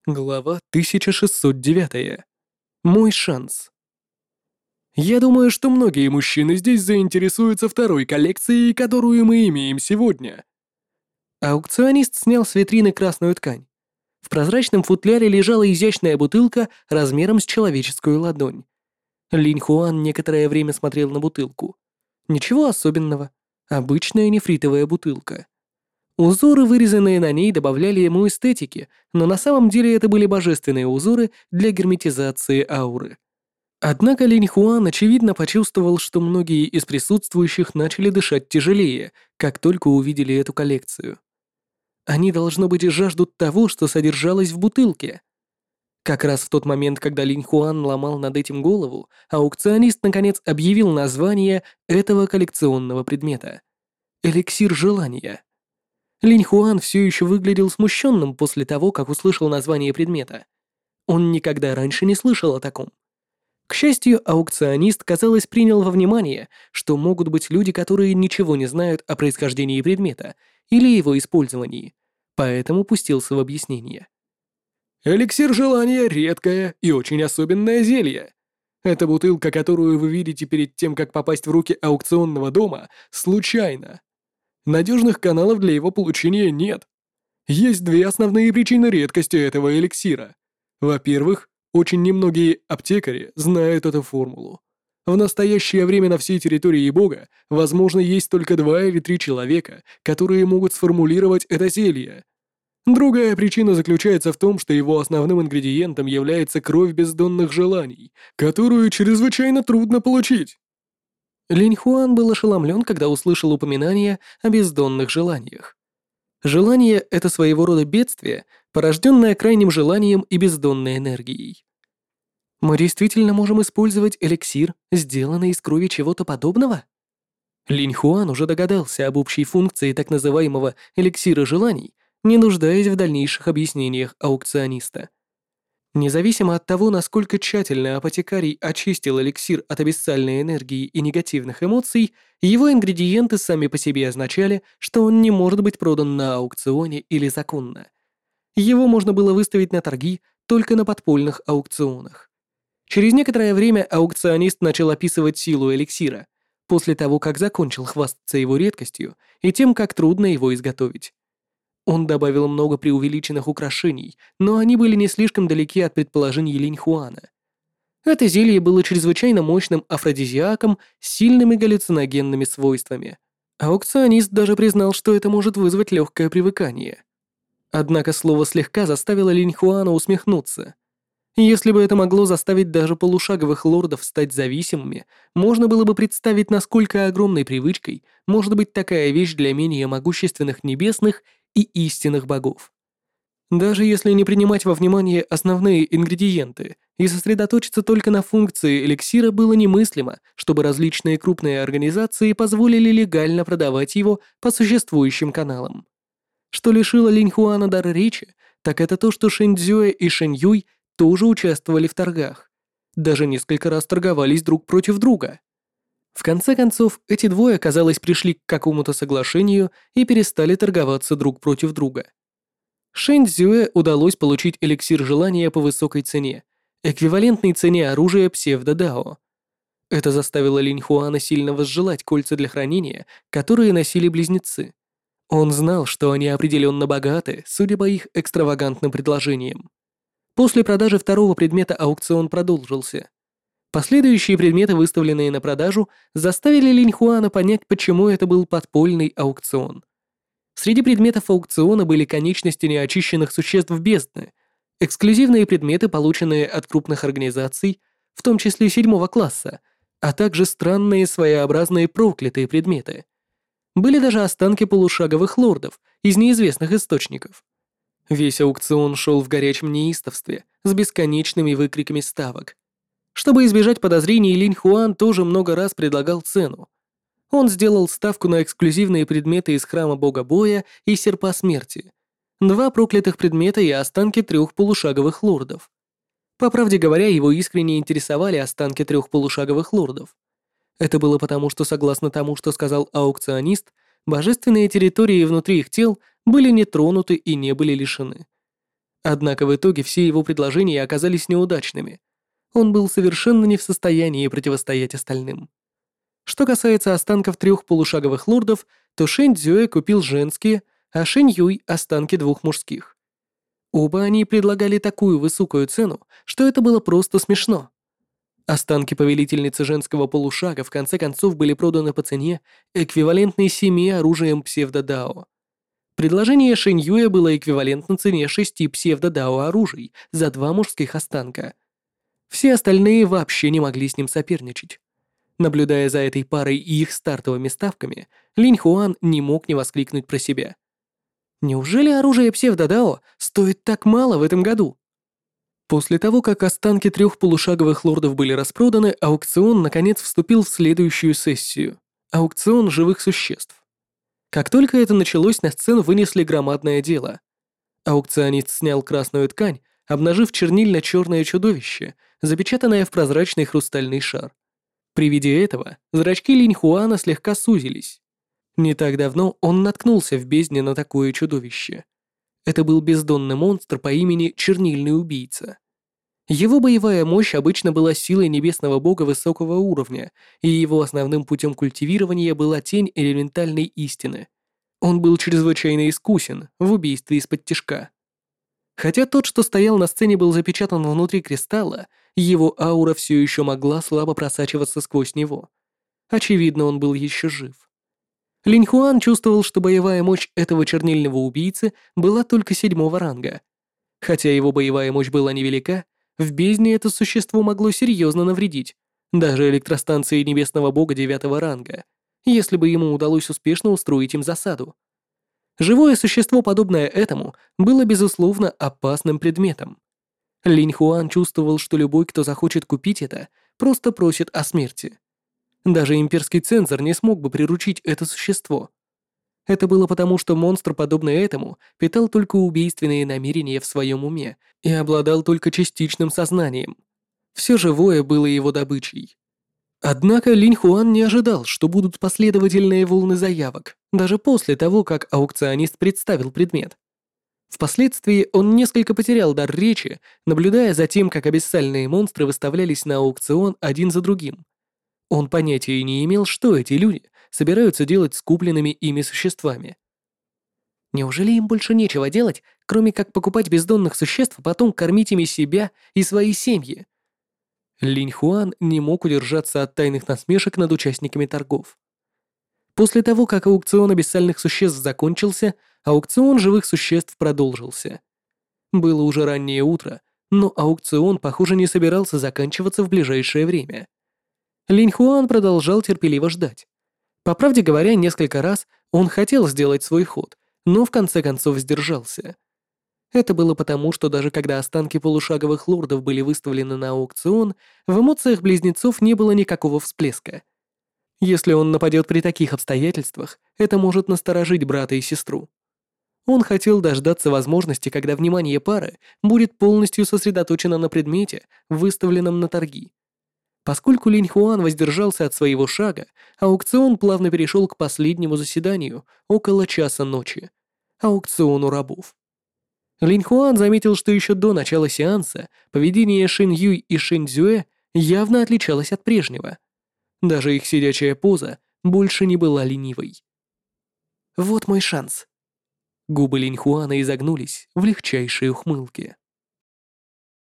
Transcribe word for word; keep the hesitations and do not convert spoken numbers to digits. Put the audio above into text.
Глава тысяча шестьсот девять. Мой шанс. Я думаю, что многие мужчины здесь заинтересуются второй коллекцией, которую мы имеем сегодня. Аукционист снял с витрины красную ткань. В прозрачном футляре лежала изящная бутылка размером с человеческую ладонь. Линь Хуан некоторое время смотрел на бутылку. Ничего особенного. Обычная нефритовая бутылка. Узоры, вырезанные на ней, добавляли ему эстетики, но на самом деле это были божественные узоры для герметизации ауры. Однако Линь Хуан очевидно почувствовал, что многие из присутствующих начали дышать тяжелее, как только увидели эту коллекцию. Они, должно быть, жаждут того, что содержалось в бутылке. Как раз в тот момент, когда Линь Хуан ломал над этим голову, аукционист наконец объявил название этого коллекционного предмета. Эликсир желания. Линь Хуан все еще выглядел смущенным после того, как услышал название предмета. Он никогда раньше не слышал о таком. К счастью, аукционист, казалось, принял во внимание, что могут быть люди, которые ничего не знают о происхождении предмета или его использовании, поэтому пустился в объяснение. Эликсир желания — редкое и очень особенное зелье. Эта бутылка, которую вы видите перед тем, как попасть в руки аукционного дома, случайна. Надежных каналов для его получения нет. Есть две основные причины редкости этого эликсира. Во-первых, очень немногие аптекари знают эту формулу. В настоящее время на всей территории Бога, возможно, есть только два или три человека, которые могут сформулировать это зелье. Другая причина заключается в том, что его основным ингредиентом является кровь бездонных желаний, которую чрезвычайно трудно получить. Линь Хуан был ошеломлен, когда услышал упоминание о бездонных желаниях. Желание — это своего рода бедствие, порожденное крайним желанием и бездонной энергией. Мы действительно можем использовать эликсир, сделанный из крови чего-то подобного? Линь Хуан уже догадался об общей функции так называемого эликсира желаний, не нуждаясь в дальнейших объяснениях аукциониста. Независимо от того, насколько тщательно апотекарий очистил эликсир от абиссальной энергии и негативных эмоций, его ингредиенты сами по себе означали, что он не может быть продан на аукционе или законно. Его можно было выставить на торги только на подпольных аукционах. Через некоторое время аукционист начал описывать силу эликсира, после того, как закончил хвастаться его редкостью и тем, как трудно его изготовить. Он добавил много преувеличенных украшений, но они были не слишком далеки от предположений Линь Хуана. Это зелье было чрезвычайно мощным афродизиаком с сильными галлюциногенными свойствами. Аукционист даже признал, что это может вызвать легкое привыкание. Однако слово слегка заставило Линь Хуана усмехнуться. Если бы это могло заставить даже полушаговых лордов стать зависимыми, можно было бы представить, насколько огромной привычкой может быть такая вещь для менее могущественных небесных и истинных богов. Даже если не принимать во внимание основные ингредиенты и сосредоточиться только на функции эликсира, было немыслимо, чтобы различные крупные организации позволили легально продавать его по существующим каналам. Что лишило Линь Хуана дара речи, так это то, что Шэнь Цзюэ и Шэнь Юй тоже участвовали в торгах. Даже несколько раз торговались друг против друга. В конце концов, эти двое, казалось, пришли к какому-то соглашению и перестали торговаться друг против друга. Шэнь Цзюэ удалось получить эликсир желания по высокой цене, эквивалентной цене оружия псевдо-дао. Это заставило Линь Хуана сильно возжелать кольца для хранения, которые носили близнецы. Он знал, что они определенно богаты, судя по их экстравагантным предложениям. После продажи второго предмета аукцион продолжился. Последующие предметы, выставленные на продажу, заставили Линь Хуана понять, почему это был подпольный аукцион. Среди предметов аукциона были конечности неочищенных существ бездны, эксклюзивные предметы, полученные от крупных организаций, в том числе седьмого класса, а также странные своеобразные проклятые предметы. Были даже останки полушаговых лордов из неизвестных источников. Весь аукцион шел в горячем неистовстве, с бесконечными выкриками ставок. Чтобы избежать подозрений, Линь Хуан тоже много раз предлагал цену. Он сделал ставку на эксклюзивные предметы из храма бога боя и серпа смерти, два проклятых предмета и останки трех полушаговых лордов. По правде говоря, его искренне интересовали останки трех полушаговых лордов. Это было потому, что, согласно тому, что сказал аукционист, божественные территории внутри их тел были не тронуты и не были лишены. Однако в итоге все его предложения оказались неудачными. Он был совершенно не в состоянии противостоять остальным. Что касается останков трех полушаговых лордов, то Шэнь Цзюэ купил женские, а Шэнь Юй — останки двух мужских. Оба они предлагали такую высокую цену, что это было просто смешно. Останки повелительницы женского полушага в конце концов были проданы по цене, эквивалентной семи оружиям псевдодао. Предложение Шэнь Юя было эквивалентно цене шести псевдодао оружий за два мужских останка. Все остальные вообще не могли с ним соперничать. Наблюдая за этой парой и их стартовыми ставками, Линь Хуан не мог не воскликнуть про себя. Неужели оружие псевдодао стоит так мало в этом году? После того, как останки трех полушаговых лордов были распроданы, аукцион наконец вступил в следующую сессию – аукцион живых существ. Как только это началось, на сцену вынесли громадное дело. Аукционист снял красную ткань, обнажив чернильно-черное чудовище, запечатанное в прозрачный хрустальный шар. При виде этого зрачки Линь Хуана слегка сузились. Не так давно он наткнулся в бездне на такое чудовище. Это был бездонный монстр по имени Чернильный Убийца. Его боевая мощь обычно была силой небесного бога высокого уровня, и его основным путем культивирования была тень элементальной истины. Он был чрезвычайно искусен в убийстве из-под тишка. Хотя тот, что стоял на сцене, был запечатан внутри кристалла, его аура все еще могла слабо просачиваться сквозь него. Очевидно, он был еще жив. Линь Хуан чувствовал, что боевая мощь этого чернильного убийцы была только седьмого ранга. Хотя его боевая мощь была невелика, в бездне это существо могло серьезно навредить, даже электростанции небесного бога девятого ранга, если бы ему удалось успешно устроить им засаду. Живое существо, подобное этому, было, безусловно, опасным предметом. Линь Хуан чувствовал, что любой, кто захочет купить это, просто просит о смерти. Даже имперский цензор не смог бы приручить это существо. Это было потому, что монстр, подобный этому, питал только убийственные намерения в своем уме и обладал только частичным сознанием. Все живое было его добычей. Однако Линь Хуан не ожидал, что будут последовательные волны заявок, даже после того, как аукционист представил предмет. Впоследствии он несколько потерял дар речи, наблюдая за тем, как абиссальные монстры выставлялись на аукцион один за другим. Он понятия не имел, что эти люди собираются делать с купленными ими существами. Неужели им больше нечего делать, кроме как покупать бездонных существ, а потом кормить ими себя и свои семьи? Линь Хуан не мог удержаться от тайных насмешек над участниками торгов. После того, как аукцион абиссальных существ закончился, аукцион живых существ продолжился. Было уже раннее утро, но аукцион, похоже, не собирался заканчиваться в ближайшее время. Линь Хуан продолжал терпеливо ждать. По правде говоря, несколько раз он хотел сделать свой ход, но в конце концов сдержался. Это было потому, что даже когда останки полушаговых лордов были выставлены на аукцион, в эмоциях близнецов не было никакого всплеска. Если он нападет при таких обстоятельствах, это может насторожить брата и сестру. Он хотел дождаться возможности, когда внимание пары будет полностью сосредоточено на предмете, выставленном на торги. Поскольку Линь Хуан воздержался от своего шага, аукцион плавно перешел к последнему заседанию около часа ночи – аукциону рабов. Линь Хуан заметил, что еще до начала сеанса поведение Шэнь Юй и Шэнь Цзюэ явно отличалось от прежнего. Даже их сидячая поза больше не была ленивой. «Вот мой шанс». Губы Линь Хуана изогнулись в легчайшей ухмылке.